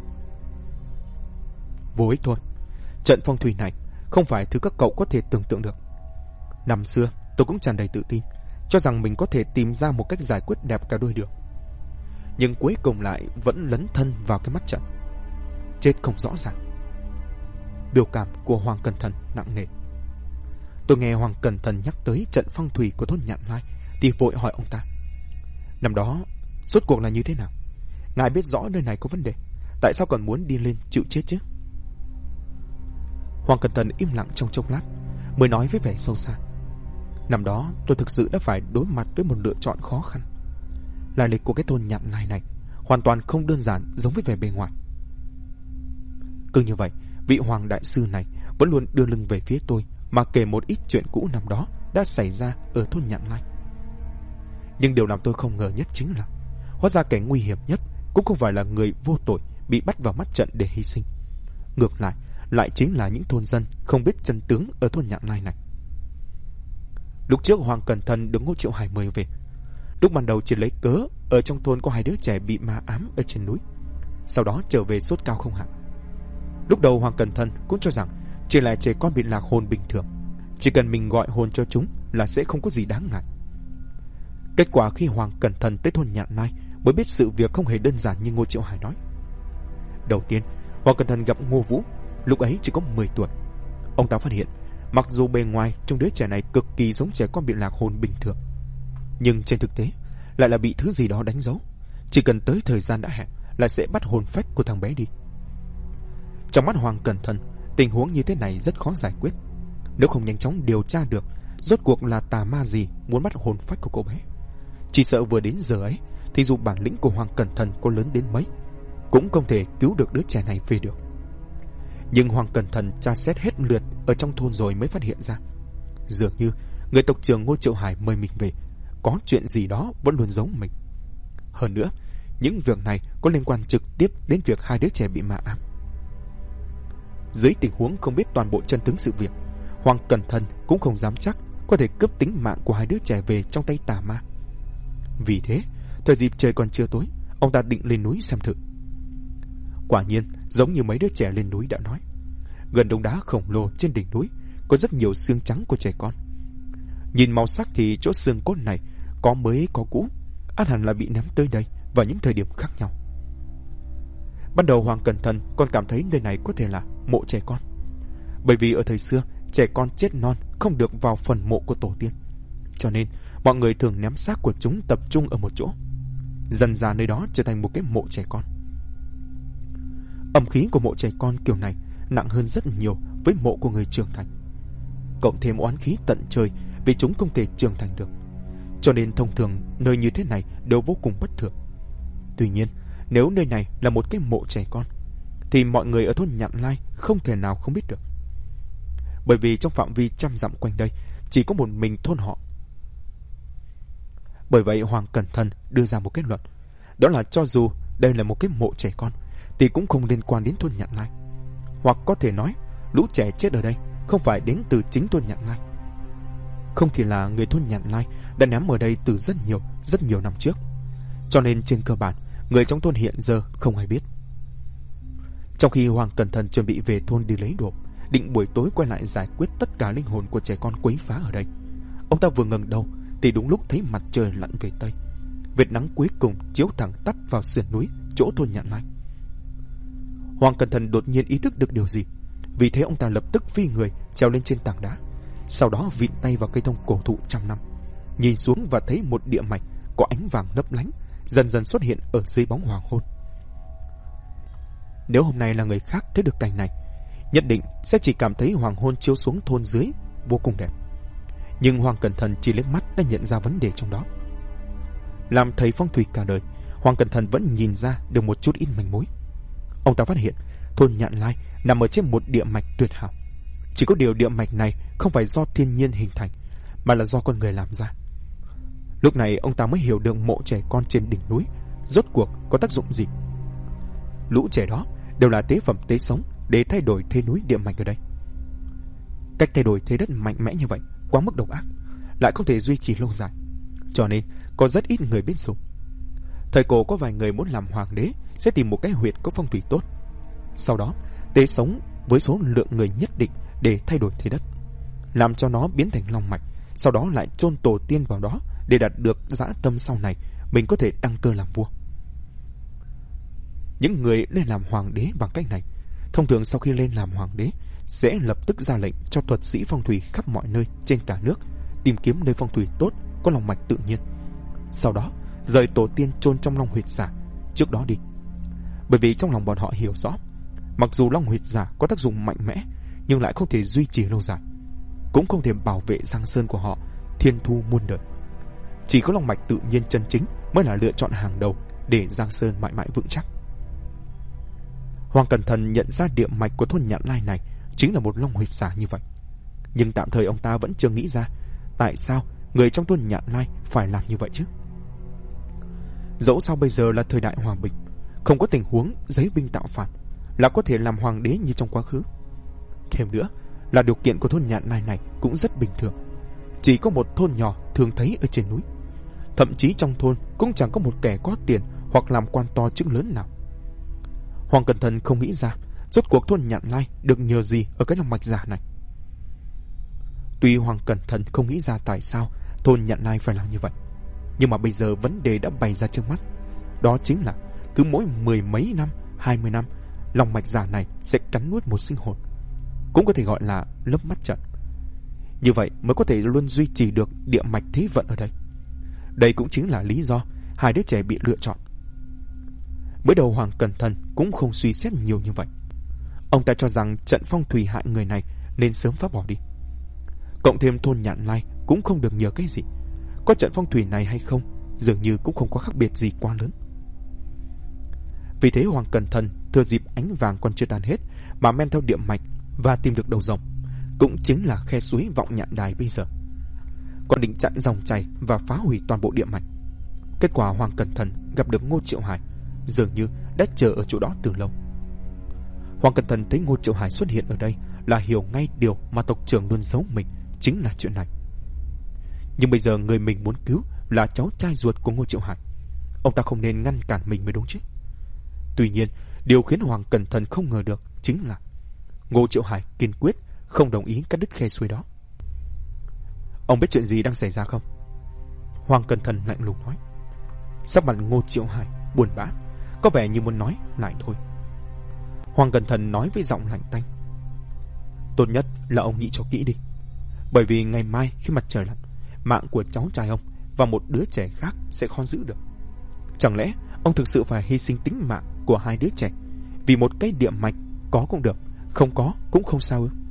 Vô ích thôi. Trận phong thủy này không phải thứ các cậu có thể tưởng tượng được. Năm xưa tôi cũng tràn đầy tự tin, cho rằng mình có thể tìm ra một cách giải quyết đẹp cả đôi đường. Nhưng cuối cùng lại vẫn lấn thân vào cái mắt trận. Chết không rõ ràng. Biểu cảm của Hoàng Cẩn Thận nặng nề. Tôi nghe Hoàng Cẩn Thận nhắc tới trận phong thủy của thôn Nhạn Lai thì vội hỏi ông ta. Năm đó rốt cuộc là như thế nào? Ngài biết rõ nơi này có vấn đề, tại sao còn muốn đi lên chịu chết chứ? Hoàng Cẩn Thận im lặng trong chốc lát mới nói với vẻ sâu xa. Năm đó tôi thực sự đã phải đối mặt với một lựa chọn khó khăn. Lai lịch của cái thôn Nhạn Lai này hoàn toàn không đơn giản giống với vẻ bề ngoài. Cứ như vậy, vị Hoàng đại sư này vẫn luôn đưa lưng về phía tôi mà kể một ít chuyện cũ năm đó đã xảy ra ở thôn Nhạn Lai. Nhưng điều làm tôi không ngờ nhất chính là hóa ra kẻ nguy hiểm nhất cũng không phải là người vô tội bị bắt vào mắt trận để hy sinh. Ngược lại chính là những thôn dân không biết chân tướng ở thôn Nhạn Lai này. Lúc trước Hoàng Cẩn Thận được Ngô Triệu Hải mời về. Lúc ban đầu chỉ lấy cớ ở trong thôn có 2 đứa trẻ bị ma ám ở trên núi, sau đó trở về sốt cao không hạ. Lúc đầu Hoàng Cẩn Thận cũng cho rằng chỉ là trẻ con bị lạc hồn bình thường, chỉ cần mình gọi hồn cho chúng là sẽ không có gì đáng ngại. Kết quả khi Hoàng Cẩn Thận tới thôn Nhạn Lai mới biết sự việc không hề đơn giản như Ngô Triệu Hải nói. Đầu tiên, Hoàng Cẩn Thận gặp Ngô Vũ, lúc ấy chỉ có 10 tuổi. Ông ta phát hiện mặc dù bề ngoài trong đứa trẻ này cực kỳ giống trẻ con bị lạc hồn bình thường, nhưng trên thực tế lại là bị thứ gì đó đánh dấu. Chỉ cần tới thời gian đã hẹn là sẽ bắt hồn phách của thằng bé đi. Trong mắt Hoàng Cẩn Thận, tình huống như thế này rất khó giải quyết. Nếu không nhanh chóng điều tra được rốt cuộc là tà ma gì muốn bắt hồn phách của cô bé, chỉ sợ vừa đến giờ ấy thì dù bản lĩnh của Hoàng Cẩn Thận có lớn đến mấy cũng không thể cứu được đứa trẻ này về được. Nhưng Hoàng Cẩn Thận tra xét hết lượt ở trong thôn rồi mới phát hiện ra, dường như người tộc trưởng Ngô Triệu Hải mời mình về có chuyện gì đó vẫn luôn giấu mình. Hơn nữa, những việc này có liên quan trực tiếp đến việc 2 đứa trẻ bị ma ám. Dưới tình huống không biết toàn bộ chân tướng sự việc, Hoàng Cẩn Thận cũng không dám chắc có thể cướp tính mạng của hai đứa trẻ về trong tay tà ma. Vì thế, thời dịp trời còn chưa tối, ông ta định lên núi xem thử. Quả nhiên, giống như mấy đứa trẻ lên núi đã nói, gần đống đá khổng lồ trên đỉnh núi có rất nhiều xương trắng của trẻ con. Nhìn màu sắc thì chỗ xương cốt này có mới có cũ, ắt hẳn là bị ném tới đây vào những thời điểm khác nhau. Ban đầu Hoàng cẩn thận còn cảm thấy nơi này có thể là mộ trẻ con, bởi vì ở thời xưa trẻ con chết non không được vào phần mộ của tổ tiên, cho nên mọi người thường ném xác của chúng tập trung ở một chỗ. Dần dà nơi đó trở thành một cái mộ trẻ con. Âm khí của mộ trẻ con kiểu này nặng hơn rất nhiều với mộ của người trưởng thành, cộng thêm oán khí tận trời vì chúng không thể trưởng thành được, cho nên thông thường nơi như thế này đều vô cùng bất thường. Tuy nhiên, nếu nơi này là một cái mộ trẻ con thì mọi người ở thôn Nhạn Lai không thể nào không biết được, bởi vì trong phạm vi 100 dặm quanh đây chỉ có một mình thôn họ. Bởi vậy Hoàng cẩn thận đưa ra một kết luận, đó là cho dù đây là một cái mộ trẻ con thì cũng không liên quan đến thôn Nhạn Lai, hoặc có thể nói lũ trẻ chết ở đây không phải đến từ chính thôn Nhạn Lai. Không thì là người thôn Nhạn Lai đã ném ở đây từ rất nhiều năm trước, cho nên trên cơ bản người trong thôn hiện giờ không ai biết. Trong khi Hoàng cẩn thận chuẩn bị về thôn đi lấy đồ, định buổi tối quay lại giải quyết tất cả linh hồn của trẻ con quấy phá ở đây, ông ta vừa ngẩng đầu thì đúng lúc thấy mặt trời lặn về tây. Vệt nắng cuối cùng chiếu thẳng tắp vào sườn núi chỗ thôn Nhạn Lai. Hoàng cẩn thận đột nhiên ý thức được điều gì, vì thế ông ta lập tức phi người trèo lên trên tảng đá, sau đó vịn tay vào cây thông cổ thụ 100 năm, nhìn xuống và thấy một địa mạch có ánh vàng lấp lánh dần dần xuất hiện ở dưới bóng hoàng hôn. Nếu hôm nay là người khác thấy được cảnh này, nhất định sẽ chỉ cảm thấy hoàng hôn chiếu xuống thôn dưới vô cùng đẹp. Nhưng Hoàng cẩn thận chỉ liếc mắt đã nhận ra vấn đề trong đó. Làm thầy phong thủy cả đời, Hoàng cẩn thận vẫn nhìn ra được một chút ít manh mối. Ông ta phát hiện thôn Nhạn Lai nằm ở trên một địa mạch tuyệt hảo. Chỉ có điều địa mạch này không phải do thiên nhiên hình thành, mà là do con người làm ra. Lúc này ông ta mới hiểu được mộ trẻ con trên đỉnh núi rốt cuộc có tác dụng gì. Lũ trẻ đó đều là tế phẩm tế sống để thay đổi thế núi địa mạch ở đây. Cách thay đổi thế đất mạnh mẽ như vậy quá mức độc ác, lại không thể duy trì lâu dài, cho nên có rất ít người biết dùng. Thời cổ có vài người muốn làm hoàng đế sẽ tìm một cái huyệt có phong thủy tốt, sau đó tế sống với số lượng người nhất định để thay đổi thế đất, làm cho nó biến thành long mạch, sau đó lại chôn tổ tiên vào đó để đạt được dã tâm sau này mình có thể đăng cơ làm vua. Những người lên làm hoàng đế bằng cách này, thông thường sau khi lên làm hoàng đế sẽ lập tức ra lệnh cho thuật sĩ phong thủy khắp mọi nơi trên cả nước tìm kiếm nơi phong thủy tốt có long mạch tự nhiên, sau đó rời tổ tiên chôn trong long huyệt giả trước đó đi. Bởi vì trong lòng bọn họ hiểu rõ, mặc dù long huyệt giả có tác dụng mạnh mẽ nhưng lại không thể duy trì lâu dài, cũng không thể bảo vệ Giang Sơn của họ thiên thu muôn đời. Chỉ có long mạch tự nhiên chân chính mới là lựa chọn hàng đầu để Giang Sơn mãi mãi vững chắc. Hoàng cẩn thận nhận ra địa mạch của thôn Nhạn Lai này chính là một long huyệt giả như vậy, nhưng tạm thời ông ta vẫn chưa nghĩ ra tại sao người trong thôn Nhạn Lai phải làm như vậy chứ. Dẫu sao bây giờ là thời đại hòa bình, không có tình huống giấy binh tạo phản là có thể làm hoàng đế như trong quá khứ. Thêm nữa là điều kiện của thôn Nhạn Lai này cũng rất bình thường, chỉ có một thôn nhỏ thường thấy ở trên núi, thậm chí trong thôn cũng chẳng có một kẻ có tiền hoặc làm quan to chức lớn nào. Hoàng cẩn thận không nghĩ ra rốt cuộc thôn Nhạn Lai được nhờ gì ở cái long mạch giả này. Tuy Hoàng cẩn thận không nghĩ ra tại sao thôn Nhạn Lai phải làm như vậy, nhưng mà bây giờ vấn đề đã bày ra trước mắt, đó chính là cứ mỗi 10 mấy năm, 20 năm, long mạch giả này sẽ cắn nuốt một sinh hồn, cũng có thể gọi là lấp mắt trận. Như vậy mới có thể luôn duy trì được địa mạch thế vận ở đây. Đây cũng chính là lý do hai đứa trẻ bị lựa chọn. Mới đầu Hoàng cẩn thận cũng không suy xét nhiều như vậy. Ông ta cho rằng trận phong thủy hại người này nên sớm phá bỏ đi. Cộng thêm thôn Nhạn Lai cũng không được nhờ cái gì, có trận phong thủy này hay không dường như cũng không có khác biệt gì quá lớn. Vì thế Hoàng cẩn thận thừa dịp ánh vàng còn chưa tàn hết mà men theo địa mạch và tìm được đầu rồng, cũng chính là khe suối Vọng Nhạn Đài bây giờ. Còn định chặn dòng chảy và phá hủy toàn bộ địa mạch. Kết quả Hoàng cẩn thận gặp được Ngô Triệu Hải, dường như đã chờ ở chỗ đó từ lâu. Hoàng cẩn thận thấy Ngô Triệu Hải xuất hiện ở đây là hiểu ngay điều mà tộc trưởng luôn giấu mình chính là chuyện này. Nhưng bây giờ người mình muốn cứu là cháu trai ruột của Ngô Triệu Hải. Ông ta không nên ngăn cản mình mới đúng chứ. Tuy nhiên, điều khiến Hoàng Cẩn Thận không ngờ được chính là Ngô Triệu Hải kiên quyết không đồng ý cắt đứt khe suối đó. Ông biết chuyện gì đang xảy ra không? Hoàng Cẩn Thận lạnh lùng nói. Sắc mặt Ngô Triệu Hải buồn bã, có vẻ như muốn nói lại thôi. Hoàng Cẩn Thận nói với giọng lạnh tanh. Tốt nhất là ông nghĩ cho kỹ đi. Bởi vì ngày mai khi mặt trời lặn, mạng của cháu trai ông và một đứa trẻ khác sẽ khó giữ được. Chẳng lẽ ông thực sự phải hy sinh tính mạng của hai đứa trẻ vì một cái điểm mạch có cũng được, không có cũng không sao ư?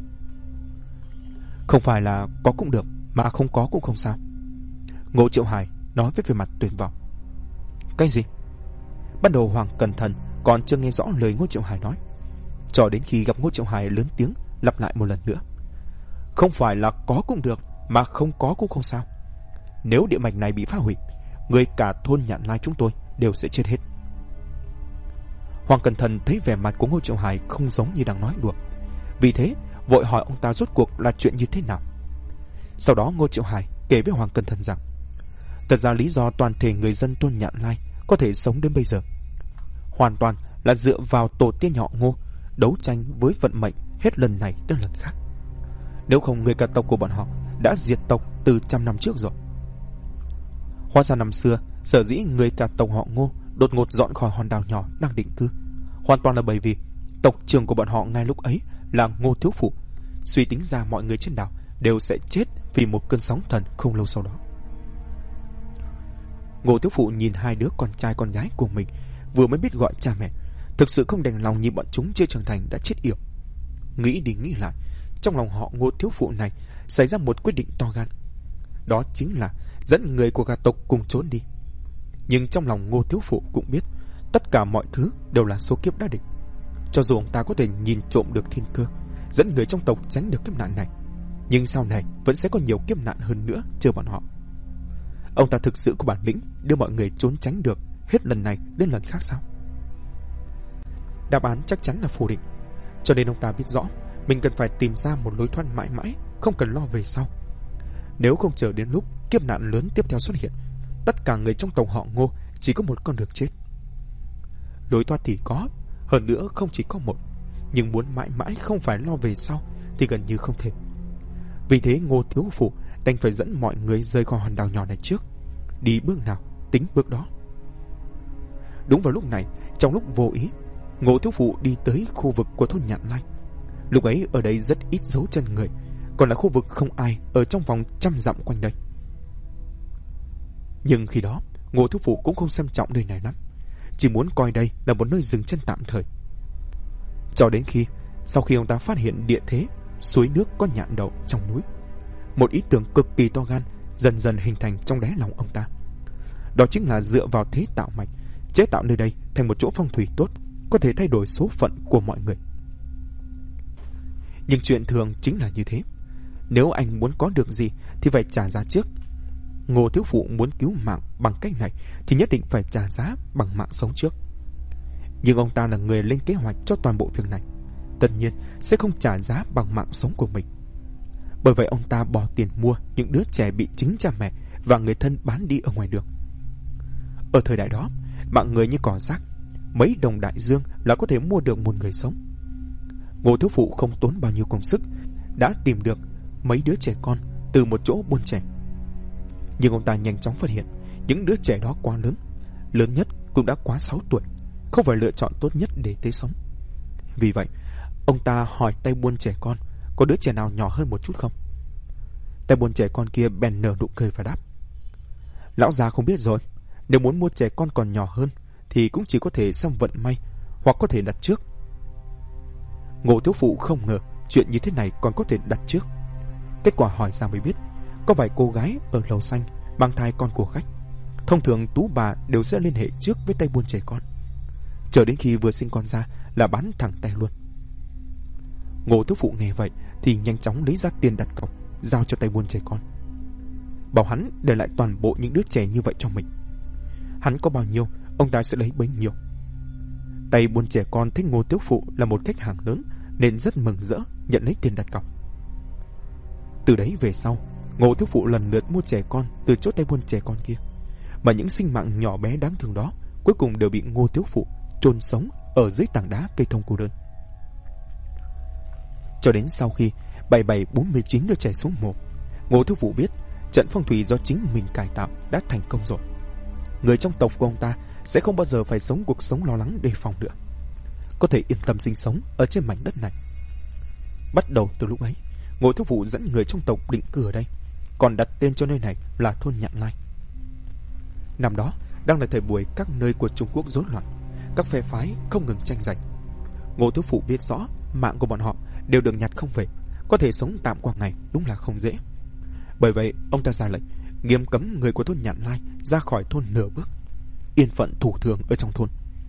Không phải là có cũng được mà không có cũng không sao. Ngô Triệu Hải nói với vẻ mặt tuyệt vọng. Cái gì? Ban đầu Hoàng Cẩn Thận còn chưa nghe rõ lời Ngô Triệu Hải nói, cho đến khi gặp Ngô Triệu Hải lớn tiếng lặp lại một lần nữa. Không phải là có cũng được mà không có cũng không sao. Nếu địa mạch này bị phá hủy, người cả thôn Nhạn Lai chúng tôi đều sẽ chết hết. Hoàng Cẩn Thận thấy vẻ mặt của Ngô Triệu Hải không giống như đang nói đùa, vì thế vội hỏi ông ta rốt cuộc là chuyện như thế nào. Sau đó Ngô Triệu Hải kể với Hoàng Cẩn Thận rằng thật ra lý do toàn thể người dân thôn Nhạn Lai có thể sống đến bây giờ hoàn toàn là dựa vào tổ tiên họ Ngô đấu tranh với vận mệnh hết lần này tới lần khác. Nếu không, người cả tộc của bọn họ đã diệt tộc từ 100 năm trước rồi. Hóa ra năm xưa, sở dĩ người cả tộc họ Ngô đột ngột dọn khỏi hòn đảo nhỏ đang định cư, hoàn toàn là bởi vì tộc trưởng của bọn họ ngay lúc ấy là Ngô Thiếu Phụ suy tính ra mọi người trên đảo đều sẽ chết vì một cơn sóng thần không lâu sau đó. Ngô Thiếu Phụ nhìn hai đứa con trai con gái của mình vừa mới biết gọi cha mẹ, thực sự không đành lòng nhìn bọn chúng chưa trưởng thành đã chết yểu. Nghĩ đi nghĩ lại, trong lòng họ Ngô Thiếu Phụ này xảy ra một quyết định to gan, đó chính là dẫn người của cả tộc cùng trốn đi. Nhưng trong lòng Ngô Thiếu Phụ cũng biết tất cả mọi thứ đều là số kiếp đã định. Cho dù ông ta có thể nhìn trộm được thiên cơ, dẫn người trong tộc tránh được kiếp nạn này, nhưng sau này vẫn sẽ có nhiều kiếp nạn hơn nữa chờ bọn họ. Ông ta thực sự có bản lĩnh đưa mọi người trốn tránh được hết lần này đến lần khác sao? Đáp án chắc chắn là phủ định. Cho nên ông ta biết rõ mình cần phải tìm ra một lối thoát mãi mãi, không cần lo về sau. Nếu không chờ đến lúc kiếp nạn lớn tiếp theo xuất hiện, tất cả người trong tộc họ Ngô chỉ có một con đường chết. Lối thoát thì có, hơn nữa không chỉ có một, nhưng muốn mãi mãi không phải lo về sau thì gần như không thể. Vì thế Ngô Thiếu Phụ đành phải dẫn mọi người rời khỏi hòn đảo nhỏ này trước. Đi bước nào tính bước đó. Đúng vào lúc này, trong lúc vô ý, Ngô Thiếu Phụ đi tới khu vực của thôn Nhạn Lai. Lúc ấy ở đây rất ít dấu chân người, còn là khu vực không ai ở trong vòng 100 dặm quanh đây. Nhưng khi đó Ngô Thiếu Phụ cũng không xem trọng nơi này lắm, chỉ muốn coi đây là một nơi dừng chân tạm thời. Cho đến khi sau khi ông ta phát hiện địa thế suối nước có nhạn đậu trong núi, một ý tưởng cực kỳ to gan dần dần hình thành trong đáy lòng ông ta. Đó chính là dựa vào thế tạo mạch, chế tạo nơi đây thành một chỗ phong thủy tốt, có thể thay đổi số phận của mọi người. Nhưng chuyện thường chính là như thế. Nếu anh muốn có được gì thì phải trả giá trước. Ngô Thiếu Phụ muốn cứu mạng bằng cách này thì nhất định phải trả giá bằng mạng sống trước. Nhưng ông ta là người lên kế hoạch cho toàn bộ việc này, tất nhiên sẽ không trả giá bằng mạng sống của mình. Bởi vậy ông ta bỏ tiền mua những đứa trẻ bị chính cha mẹ và người thân bán đi ở ngoài đường. Ở thời đại đó, mạng người như cỏ rác, mấy đồng đại dương là có thể mua được một người sống. Ngô Thiếu Phụ không tốn bao nhiêu công sức đã tìm được mấy đứa trẻ con từ một chỗ buôn trẻ. Nhưng ông ta nhanh chóng phát hiện những đứa trẻ đó quá lớn, lớn nhất cũng đã quá 6 tuổi, không phải lựa chọn tốt nhất để tế sống. Vì vậy, ông ta hỏi tay buôn trẻ con có đứa trẻ nào nhỏ hơn một chút không. Tay buôn trẻ con kia bèn nở nụ cười và đáp: Lão già không biết rồi, nếu muốn mua trẻ con còn nhỏ hơn thì cũng chỉ có thể xem vận may, hoặc có thể đặt trước. Ngô Thiếu Phụ không ngờ chuyện như thế này còn có thể đặt trước. Kết quả hỏi ra mới biết, có vài cô gái ở lầu xanh mang thai con của khách. Thông thường tú bà đều sẽ liên hệ trước với tay buôn trẻ con, chờ đến khi vừa sinh con ra là bán thẳng tay luôn. Ngô Thiếu Phụ nghe vậy thì nhanh chóng lấy ra tiền đặt cọc giao cho tay buôn trẻ con, bảo hắn để lại toàn bộ những đứa trẻ như vậy cho mình. Hắn có bao nhiêu, ông ta sẽ lấy bấy nhiêu. Tay buôn trẻ con thấy Ngô Thiếu Phụ là một khách hàng lớn nên rất mừng rỡ nhận lấy tiền đặt cọc. Từ đấy về sau, Ngô thiếu phụ lần lượt mua trẻ con từ chỗ tay buôn trẻ con kia, mà những sinh mạng nhỏ bé đáng thương đó cuối cùng đều bị Ngô thiếu phụ chôn sống ở dưới tảng đá cây thông cô đơn. Cho đến sau khi 7749 đứa trẻ xuống mồ, Ngô thiếu phụ biết trận phong thủy do chính mình cải tạo đã thành công rồi. Người trong tộc của ông ta sẽ không bao giờ phải sống cuộc sống lo lắng đề phòng nữa, có thể yên tâm sinh sống ở trên mảnh đất này. Bắt đầu từ lúc ấy, Ngô thiếu phụ dẫn người trong tộc định cư ở đây, còn đặt tên cho nơi này là thôn Nhạn Lai. Năm đó đang là thời buổi các nơi của Trung Quốc rối loạn, các phe phái không ngừng tranh giành. Ngô thiếu phụ biết rõ mạng của bọn họ đều được nhặt không về, có thể sống tạm qua ngày đúng là không dễ. Bởi vậy ông ta ra lệnh nghiêm cấm người của thôn Nhạn Lai ra khỏi thôn nửa bước, yên phận thủ thường ở trong thôn.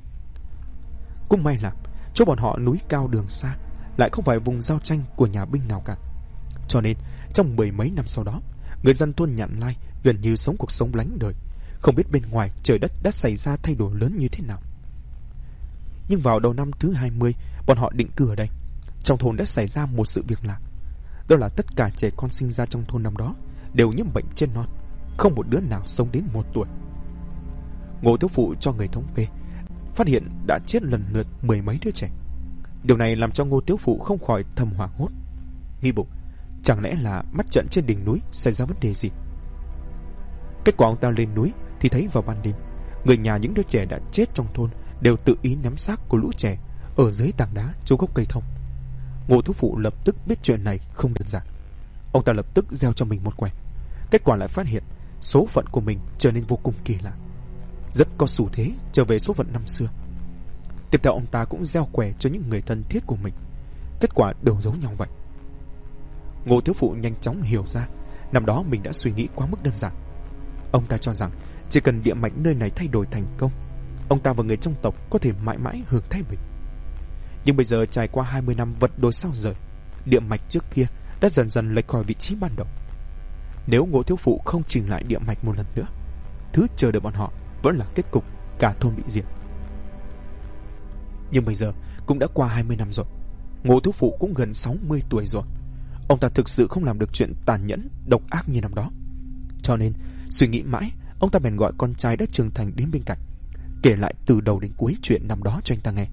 Cũng may là chỗ bọn họ núi cao đường xa, lại không phải vùng giao tranh của nhà binh nào cả. Cho nên trong 10 mấy năm sau đó, người dân thôn Nhạn Lai gần như sống cuộc sống lánh đời, không biết bên ngoài trời đất đã xảy ra thay đổi lớn như thế nào. Nhưng vào đầu năm thứ 20, bọn họ định cư ở đây, trong thôn đã xảy ra một sự việc lạ. Đó là tất cả trẻ con sinh ra trong thôn năm đó đều nhiễm bệnh chết non, không một đứa nào sống đến 1 tuổi. Ngô thiếu phụ cho người thống kê, phát hiện đã chết lần lượt 10 mấy đứa trẻ. Điều này làm cho Ngô thiếu phụ không khỏi thầm hoảng hốt, nghi bụng chẳng lẽ là mắt trận trên đỉnh núi xảy ra vấn đề gì. Kết quả ông ta lên núi thì thấy vào ban đêm, người nhà những đứa trẻ đã chết trong thôn đều tự ý ném xác của lũ trẻ ở dưới tảng đá chỗ gốc cây thông. Ngô thiếu phụ lập tức biết chuyện này không đơn giản. Ông ta lập tức gieo cho mình một quẻ. Kết quả lại phát hiện số phận của mình trở nên vô cùng kỳ lạ, rất có xu thế trở về số phận năm xưa. Tiếp theo ông ta cũng gieo quẻ cho những người thân thiết của mình. Kết quả đều giống nhau vậy. Ngô thiếu phụ nhanh chóng hiểu ra năm đó mình đã suy nghĩ quá mức đơn giản. Ông ta cho rằng chỉ cần địa mạch nơi này thay đổi thành công, ông ta và người trong tộc có thể mãi mãi hưởng thái bình. Nhưng bây giờ trải qua 20 năm vật đổi sao rời, địa mạch trước kia đã dần dần lệch khỏi vị trí ban đầu. Nếu Ngô thiếu phụ không chỉnh lại địa mạch một lần nữa, thứ chờ đợi bọn họ vẫn là kết cục cả thôn bị diệt. Nhưng bây giờ cũng đã qua 20 năm rồi, Ngô thiếu phụ cũng gần 60 tuổi rồi. Ông ta thực sự không làm được chuyện tàn nhẫn, độc ác như năm đó. Cho nên suy nghĩ mãi, ông ta bèn gọi con trai đã trưởng thành đến bên cạnh, kể lại từ đầu đến cuối chuyện năm đó cho anh ta nghe.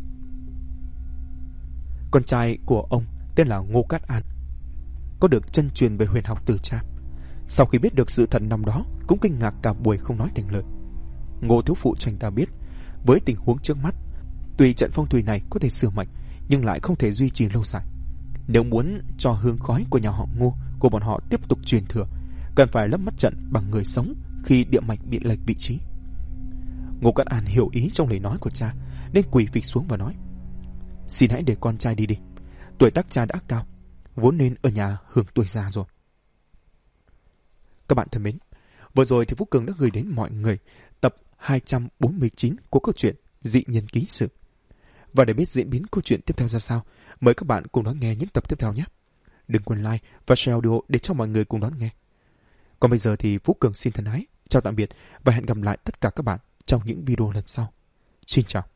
Con trai của ông tên là Ngô Cát An, có được chân truyền về huyền học từ cha. Sau khi biết được sự thật năm đó, cũng kinh ngạc cả buổi không nói thành lời. Ngô thiếu phụ cho anh ta biết, với tình huống trước mắt, tuy trận phong thủy này có thể sửa mệnh, nhưng lại không thể duy trì lâu dài. Nếu muốn cho hương khói của nhà họ Ngô của bọn họ tiếp tục truyền thừa, cần phải lấp mắt trận bằng người sống khi địa mạch bị lệch vị trí. Ngô Cát An hiểu ý trong lời nói của cha, nên quỳ phịch xuống và nói: "Xin hãy để con trai đi đi. Tuổi tác cha đã cao, vốn nên ở nhà hưởng tuổi già rồi." Các bạn thân mến, vừa rồi thì Phúc Cường đã gửi đến mọi người tập 249 của câu chuyện Dị Nhân Ký Sự. Và để biết diễn biến câu chuyện tiếp theo ra sao, mời các bạn cùng đón nghe những tập tiếp theo nhé. Đừng quên like và share audio để cho mọi người cùng đón nghe. Còn bây giờ thì Phúc Cường xin thân ái, chào tạm biệt và hẹn gặp lại tất cả các bạn trong những video lần sau. Xin chào.